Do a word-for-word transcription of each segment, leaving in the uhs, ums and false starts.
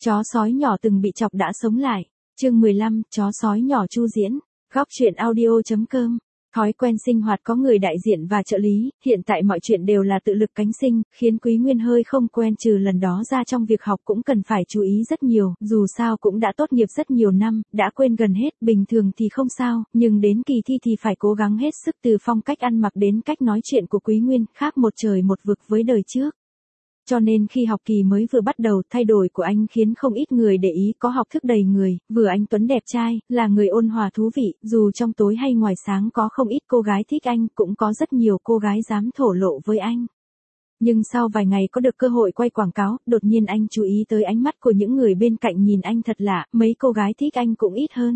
Chó sói nhỏ từng bị chọc đã sống lại. Chương mười lăm, chó sói nhỏ Chu Diễn. Góc truyện audio chấm com. Thói quen sinh hoạt có người đại diện và trợ lý, hiện tại mọi chuyện đều là tự lực cánh sinh, khiến Quý Nguyên hơi không quen, trừ lần đó ra trong việc học cũng cần phải chú ý rất nhiều, dù sao cũng đã tốt nghiệp rất nhiều năm, đã quên gần hết, bình thường thì không sao, nhưng đến kỳ thi thì phải cố gắng hết sức, từ phong cách ăn mặc đến cách nói chuyện của Quý Nguyên, khác một trời một vực với đời trước. Cho nên khi học kỳ mới vừa bắt đầu, thay đổi của anh khiến không ít người để ý, có học thức đầy người, vừa anh tuấn đẹp trai, là người ôn hòa thú vị, dù trong tối hay ngoài sáng có không ít cô gái thích anh, cũng có rất nhiều cô gái dám thổ lộ với anh. Nhưng sau vài ngày có được cơ hội quay quảng cáo, đột nhiên anh chú ý tới ánh mắt của những người bên cạnh nhìn anh thật lạ, mấy cô gái thích anh cũng ít hơn.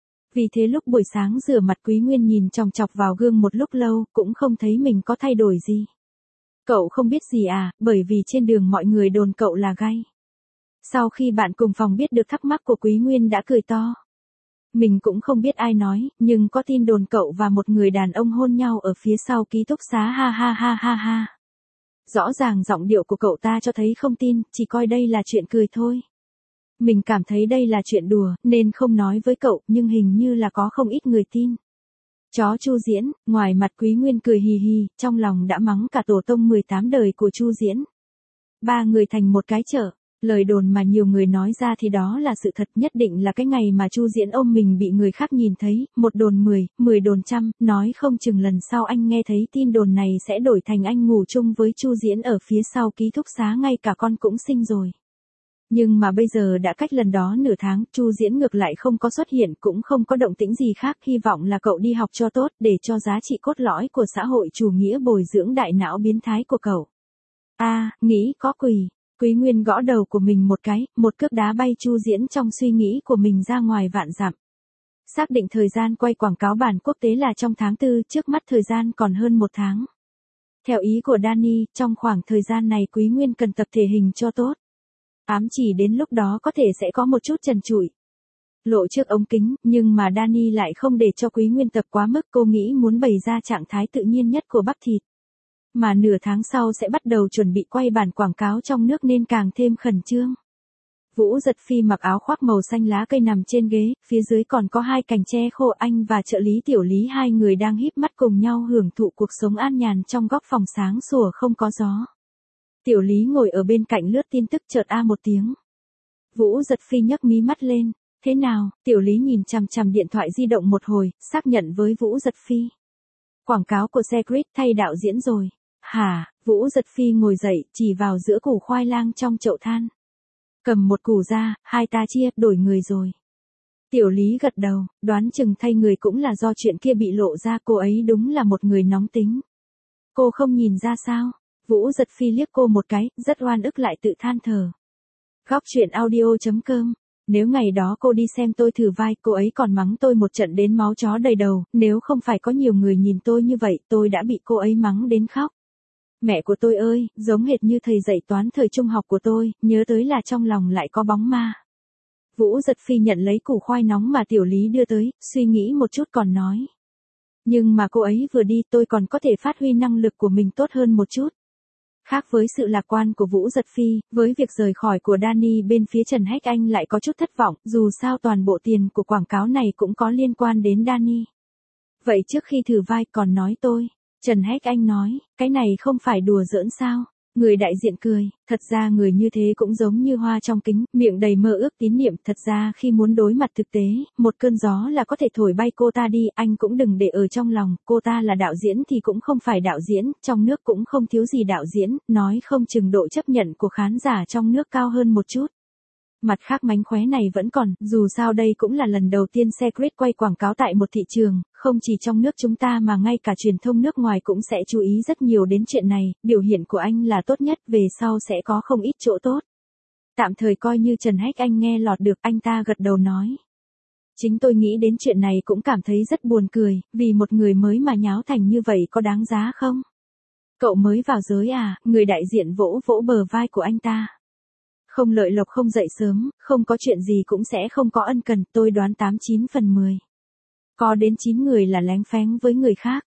Vì thế lúc buổi sáng rửa mặt, Quý Nguyên nhìn chòng chọc vào gương một lúc lâu, cũng không thấy mình có thay đổi gì. Cậu không biết gì à, bởi vì trên đường mọi người đồn cậu là gay. Sau khi bạn cùng phòng biết được thắc mắc của Quý Nguyên đã cười to. Mình cũng không biết ai nói, nhưng có tin đồn cậu và một người đàn ông hôn nhau ở phía sau ký túc xá, ha ha ha ha ha. Rõ ràng giọng điệu của cậu ta cho thấy không tin, chỉ coi đây là chuyện cười thôi. Mình cảm thấy đây là chuyện đùa, nên không nói với cậu, nhưng hình như là có không ít người tin. Chó Chu Diễn, ngoài mặt Quý Nguyên cười hì hì, trong lòng đã mắng cả tổ tông mười tám đời của Chu Diễn. Ba người thành một cái chợ, lời đồn mà nhiều người nói ra thì đó là sự thật, nhất định là cái ngày mà Chu Diễn ôm mình bị người khác nhìn thấy, một đồn mười, mười đồn trăm, nói không chừng lần sau anh nghe thấy tin đồn này sẽ đổi thành anh ngủ chung với Chu Diễn ở phía sau ký túc xá, ngay cả con cũng sinh rồi. Nhưng mà bây giờ đã cách lần đó nửa tháng, Chu Diễn ngược lại không có xuất hiện, cũng không có động tĩnh gì khác, hy vọng là cậu đi học cho tốt, để cho giá trị cốt lõi của xã hội chủ nghĩa bồi dưỡng đại não biến thái của cậu. A, à, nghĩ có quỷ. Quý Nguyên gõ đầu của mình một cái, một cước đá bay Chu Diễn trong suy nghĩ của mình ra ngoài vạn dặm. Xác định thời gian quay quảng cáo bản quốc tế là trong tháng tư, trước mắt thời gian còn hơn một tháng. Theo ý của Danny, trong khoảng thời gian này Quý Nguyên cần tập thể hình cho tốt. Ám chỉ đến lúc đó có thể sẽ có một chút trần trụi, lộ trước ống kính, nhưng mà Danny lại không để cho Quý Nguyên tập quá mức, cô nghĩ muốn bày ra trạng thái tự nhiên nhất của bắp thịt. Mà nửa tháng sau sẽ bắt đầu chuẩn bị quay bản quảng cáo trong nước nên càng thêm khẩn trương. Vũ Giật Phi mặc áo khoác màu xanh lá cây nằm trên ghế, phía dưới còn có hai cành tre khô, anh và trợ lý Tiểu Lý hai người đang híp mắt cùng nhau hưởng thụ cuộc sống an nhàn trong góc phòng sáng sủa không có gió. Tiểu Lý ngồi ở bên cạnh lướt tin tức, chợt a một tiếng. Vũ Giật Phi nhấc mí mắt lên, thế nào? Tiểu Lý nhìn chằm chằm điện thoại di động một hồi, xác nhận với Vũ Giật Phi. Quảng cáo của Secret thay đạo diễn rồi. Hả? Vũ Giật Phi ngồi dậy, chỉ vào giữa củ khoai lang trong chậu than. Cầm một củ ra, hai ta chia, đổi người rồi. Tiểu Lý gật đầu, đoán chừng thay người cũng là do chuyện kia bị lộ ra, cô ấy đúng là một người nóng tính. Cô không nhìn ra sao? Vũ Giật Phi liếc cô một cái, rất oan ức lại tự than thở. Góc truyện audio chấm com. Nếu ngày đó cô đi xem tôi thử vai, cô ấy còn mắng tôi một trận đến máu chó đầy đầu, nếu không phải có nhiều người nhìn tôi như vậy, tôi đã bị cô ấy mắng đến khóc. Mẹ của tôi ơi, giống hệt như thầy dạy toán thời trung học của tôi, nhớ tới là trong lòng lại có bóng ma. Vũ Giật Phi nhận lấy củ khoai nóng mà Tiểu Lý đưa tới, suy nghĩ một chút còn nói. Nhưng mà cô ấy vừa đi, tôi còn có thể phát huy năng lực của mình tốt hơn một chút. Khác với sự lạc quan của Vũ Giật Phi, với việc rời khỏi của Danny, bên phía Trần Hách Anh lại có chút thất vọng, dù sao toàn bộ tiền của quảng cáo này cũng có liên quan đến Danny. Vậy trước khi thử vai còn nói tôi, Trần Hách Anh nói, cái này không phải đùa giỡn sao? Người đại diện cười, thật ra người như thế cũng giống như hoa trong kính, miệng đầy mơ ước tín niệm, thật ra khi muốn đối mặt thực tế, một cơn gió là có thể thổi bay cô ta đi, anh cũng đừng để ở trong lòng, cô ta là đạo diễn thì cũng không phải đạo diễn, trong nước cũng không thiếu gì đạo diễn, nói không chừng độ chấp nhận của khán giả trong nước cao hơn một chút. Mặt khác mánh khóe này vẫn còn, dù sao đây cũng là lần đầu tiên Secret quay quảng cáo tại một thị trường, không chỉ trong nước chúng ta mà ngay cả truyền thông nước ngoài cũng sẽ chú ý rất nhiều đến chuyện này, biểu hiện của anh là tốt nhất, về sau sẽ có không ít chỗ tốt. Tạm thời coi như Trần Hách Anh nghe lọt được, anh ta gật đầu nói. Chính tôi nghĩ đến chuyện này cũng cảm thấy rất buồn cười, vì một người mới mà nháo thành như vậy có đáng giá không? Cậu mới vào giới à? Người đại diện vỗ vỗ bờ vai của anh ta. Không lợi lộc không dậy sớm, không có chuyện gì cũng sẽ không có ân cần, tôi đoán tám chín phần mười. Có đến chín người là lén phén với người khác.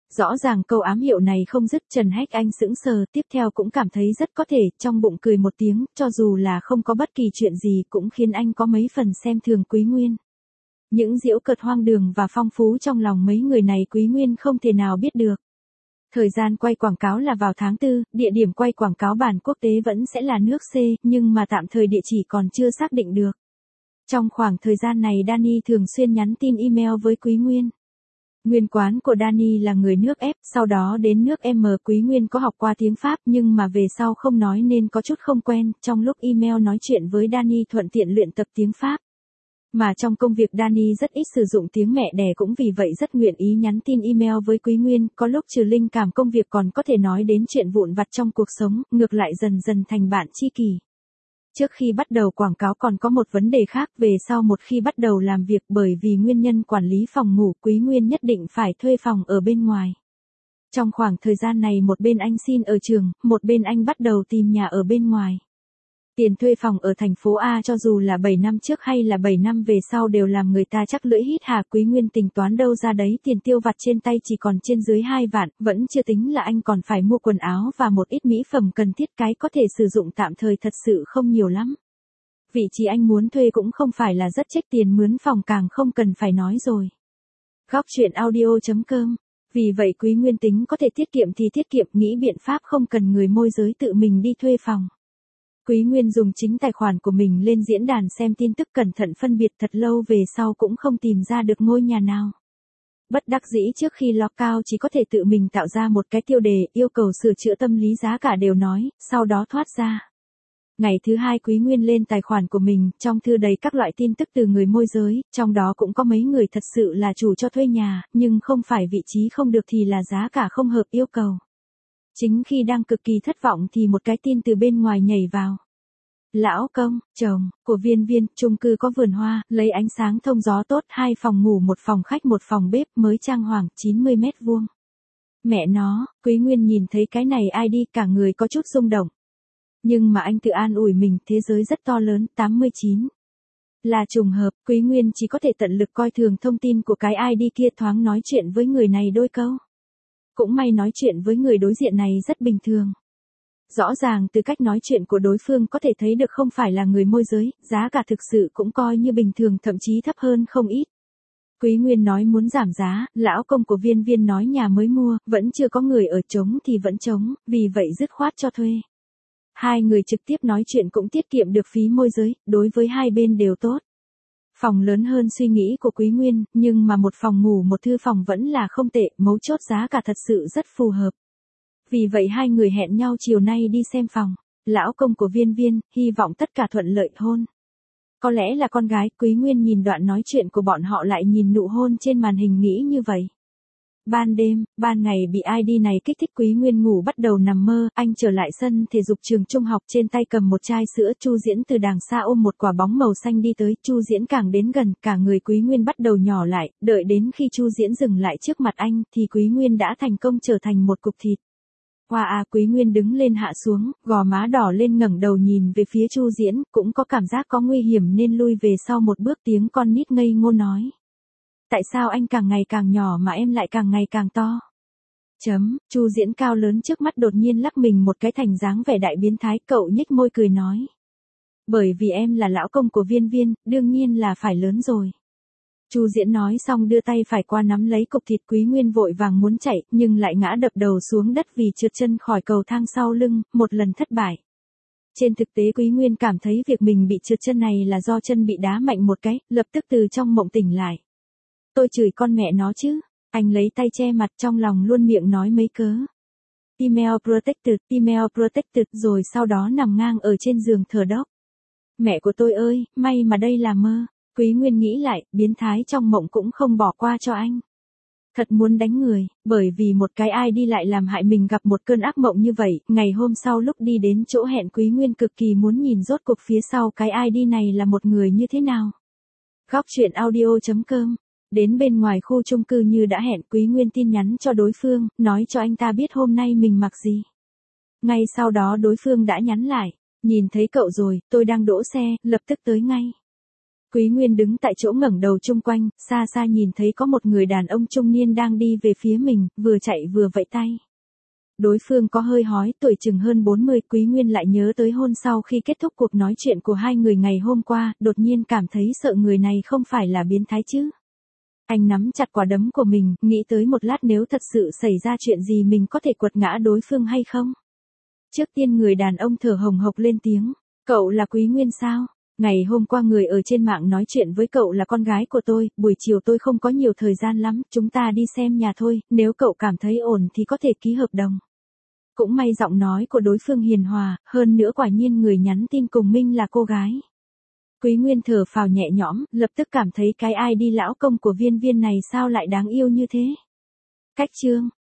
Rõ ràng câu ám hiệu này không dứt, Trần Hách Anh sững sờ, tiếp theo cũng cảm thấy rất có thể, trong bụng cười một tiếng, cho dù là không có bất kỳ chuyện gì cũng khiến anh có mấy phần xem thường Quý Nguyên. Những giễu cợt hoang đường và phong phú trong lòng mấy người này Quý Nguyên không thể nào biết được. Thời gian quay quảng cáo là vào tháng tư, địa điểm quay quảng cáo bản quốc tế vẫn sẽ là nước C, nhưng mà tạm thời địa chỉ còn chưa xác định được. Trong khoảng thời gian này Danny thường xuyên nhắn tin email với Quý Nguyên. Nguyên quán của Danny là người nước F, sau đó đến nước M. Quý Nguyên có học qua tiếng Pháp nhưng mà về sau không nói nên có chút không quen, trong lúc email nói chuyện với Danny thuận tiện luyện tập tiếng Pháp. Mà trong công việc Danny rất ít sử dụng tiếng mẹ đẻ cũng vì vậy rất nguyện ý nhắn tin email với Quý Nguyên, có lúc trừ linh cảm công việc còn có thể nói đến chuyện vụn vặt trong cuộc sống, ngược lại dần dần thành bạn tri kỷ. Trước khi bắt đầu quảng cáo còn có một vấn đề khác, về sau một khi bắt đầu làm việc bởi vì nguyên nhân quản lý phòng ngủ, Quý Nguyên nhất định phải thuê phòng ở bên ngoài. Trong khoảng thời gian này một bên anh xin ở trường, một bên anh bắt đầu tìm nhà ở bên ngoài. Tiền thuê phòng ở thành phố A cho dù là bảy năm trước hay là bảy năm về sau đều làm người ta chắc lưỡi hít hà. Quý Nguyên tính toán đâu ra đấy, tiền tiêu vặt trên tay chỉ còn trên dưới hai vạn, vẫn chưa tính là anh còn phải mua quần áo và một ít mỹ phẩm cần thiết, cái có thể sử dụng tạm thời thật sự không nhiều lắm. Vị trí anh muốn thuê cũng không phải là rất chếch, tiền mướn phòng càng không cần phải nói rồi. Góc truyện audio chấm com. Vì vậy Quý Nguyên tính có thể tiết kiệm thì tiết kiệm, nghĩ biện pháp không cần người môi giới tự mình đi thuê phòng. Quý Nguyên dùng chính tài khoản của mình lên diễn đàn xem tin tức, cẩn thận phân biệt, thật lâu về sau cũng không tìm ra được ngôi nhà nào. Bất đắc dĩ trước khi log out chỉ có thể tự mình tạo ra một cái tiêu đề, yêu cầu sửa chữa tâm lý giá cả đều nói, sau đó thoát ra. Ngày thứ hai Quý Nguyên lên tài khoản của mình, trong thư đầy các loại tin tức từ người môi giới, trong đó cũng có mấy người thật sự là chủ cho thuê nhà, nhưng không phải vị trí không được thì là giá cả không hợp yêu cầu. Chính khi đang cực kỳ thất vọng thì một cái tin từ bên ngoài nhảy vào. Lão công, chồng, của Viên Viên, chung cư có vườn hoa, lấy ánh sáng thông gió tốt, hai phòng ngủ một phòng khách một phòng bếp, mới trang hoàng, chín mươi mét vuông. Mẹ nó, Quý Nguyên nhìn thấy cái này ai đi cả người có chút rung động. Nhưng mà anh tự an ủi mình, thế giới rất to lớn, tám mươi chín. Là trùng hợp, Quý Nguyên chỉ có thể tận lực coi thường thông tin của cái i đê kia, thoáng nói chuyện với người này đôi câu. Cũng may nói chuyện với người đối diện này rất bình thường. Rõ ràng từ cách nói chuyện của đối phương có thể thấy được không phải là người môi giới, giá cả thực sự cũng coi như bình thường, thậm chí thấp hơn không ít. Quý Nguyên nói muốn giảm giá, lão công của Viên Viên nói nhà mới mua, vẫn chưa có người ở, trống thì vẫn trống, vì vậy dứt khoát cho thuê. Hai người trực tiếp nói chuyện cũng tiết kiệm được phí môi giới, đối với hai bên đều tốt. Phòng lớn hơn suy nghĩ của Quý Nguyên, nhưng mà một phòng ngủ một thư phòng vẫn là không tệ, mấu chốt giá cả thật sự rất phù hợp. Vì vậy hai người hẹn nhau chiều nay đi xem phòng. Lão công của Viên Viên, hy vọng tất cả thuận lợi hôn. Có lẽ là con gái, Quý Nguyên nhìn đoạn nói chuyện của bọn họ lại nhìn nụ hôn trên màn hình nghĩ như vậy. Ban đêm, ban ngày bị i đê này kích thích, Quý Nguyên ngủ bắt đầu nằm mơ, anh trở lại sân thể dục trường trung học, trên tay cầm một chai sữa, Chu Diễn từ đằng xa ôm một quả bóng màu xanh đi tới, Chu Diễn càng đến gần, cả người Quý Nguyên bắt đầu nhỏ lại, đợi đến khi Chu Diễn dừng lại trước mặt anh, thì Quý Nguyên đã thành công trở thành một cục thịt. Hoa à, Quý Nguyên đứng lên hạ xuống, gò má đỏ lên, ngẩng đầu nhìn về phía Chu Diễn, cũng có cảm giác có nguy hiểm nên lui về sau một bước, tiếng con nít ngây ngô nói. Tại sao anh càng ngày càng nhỏ mà em lại càng ngày càng to? Chấm, Chu Diễn cao lớn trước mắt đột nhiên lắc mình một cái thành dáng vẻ đại biến thái, cậu nhếch môi cười nói. Bởi vì em là lão công của Viên Viên, đương nhiên là phải lớn rồi. Chu Diễn nói xong đưa tay phải qua nắm lấy cục thịt, Quý Nguyên vội vàng muốn chạy, nhưng lại ngã đập đầu xuống đất vì trượt chân khỏi cầu thang sau lưng, một lần thất bại. Trên thực tế Quý Nguyên cảm thấy việc mình bị trượt chân này là do chân bị đá mạnh một cái, lập tức từ trong mộng tỉnh lại. Tôi chửi con mẹ nó chứ, anh lấy tay che mặt, trong lòng luôn miệng nói mấy cớ. Email protected, email protected, rồi sau đó nằm ngang ở trên giường thở đốc. Mẹ của tôi ơi, may mà đây là mơ. Quý Nguyên nghĩ lại, biến thái trong mộng cũng không bỏ qua cho anh. Thật muốn đánh người, bởi vì một cái ai đi lại làm hại mình gặp một cơn ác mộng như vậy. Ngày hôm sau lúc đi đến chỗ hẹn, Quý Nguyên cực kỳ muốn nhìn rốt cuộc phía sau cái i đê này là một người như thế nào. Góc truyện audio chấm com. Đến bên ngoài khu chung cư như đã hẹn, Quý Nguyên tin nhắn cho đối phương, nói cho anh ta biết hôm nay mình mặc gì. Ngay sau đó đối phương đã nhắn lại, nhìn thấy cậu rồi, tôi đang đỗ xe, lập tức tới ngay. Quý Nguyên đứng tại chỗ ngẩng đầu chung quanh, xa xa nhìn thấy có một người đàn ông trung niên đang đi về phía mình, vừa chạy vừa vẫy tay. Đối phương có hơi hói, tuổi chừng hơn bốn mươi, Quý Nguyên lại nhớ tới hôn sau khi kết thúc cuộc nói chuyện của hai người ngày hôm qua, đột nhiên cảm thấy sợ người này không phải là biến thái chứ. Anh nắm chặt quả đấm của mình, nghĩ tới một lát nếu thật sự xảy ra chuyện gì mình có thể quật ngã đối phương hay không. Trước tiên người đàn ông thở hồng hộc lên tiếng, cậu là Quý Nguyên sao? Ngày hôm qua người ở trên mạng nói chuyện với cậu là con gái của tôi, buổi chiều tôi không có nhiều thời gian lắm, chúng ta đi xem nhà thôi, nếu cậu cảm thấy ổn thì có thể ký hợp đồng. Cũng may giọng nói của đối phương hiền hòa, hơn nữa quả nhiên người nhắn tin cùng Minh là cô gái. Quý Nguyên thở phào nhẹ nhõm, lập tức cảm thấy cái ai đi lão công của Viên Viên này sao lại đáng yêu như thế. Cách chương